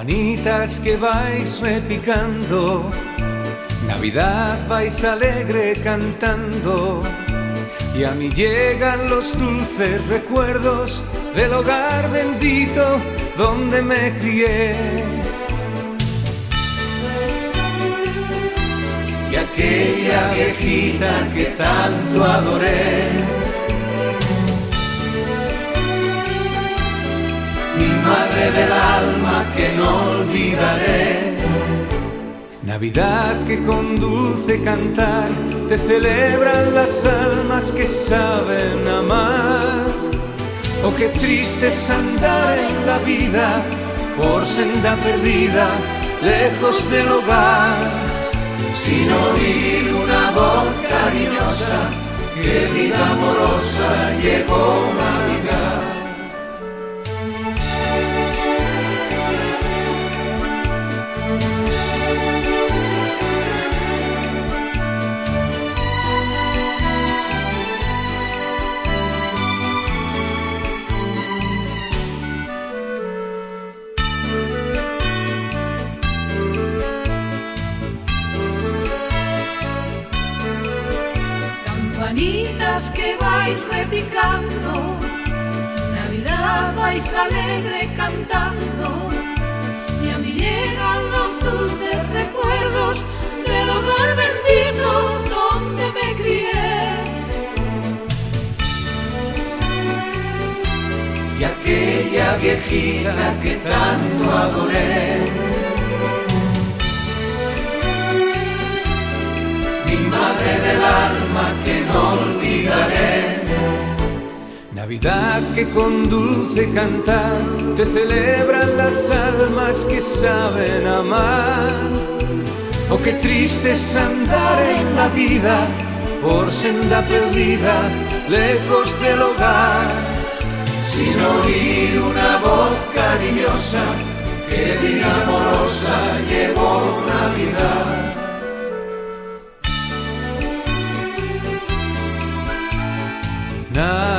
Campanitas que vais repicando, Navidad vais alegre cantando, y a mí llegan los dulces recuerdos del hogar bendito donde me crié. Y aquella viejita que tanto adoré, mi madre del alma que no olvidaré. Navidad que con dulce cantar te celebran las almas que saben amar. Oh, qué triste es andar en la vida por senda perdida, lejos del hogar, sin oír una voz cariñosa que diga amorosa, llegó Navidad. Campanitas que vais repicando, Navidad vais alegre cantando, y a mí llegan los dulces recuerdos del hogar bendito donde me crié. Y aquella viejita que tanto adoré, mi madre del alma que no olvidaré. Navidad que con dulce cantar te celebran las almas que saben amar. Oh, qué triste es andar en la vida por senda perdida, lejos del hogar, sin oír una voz cariñosa que diga amorosa, llegó Navidad. Navidad.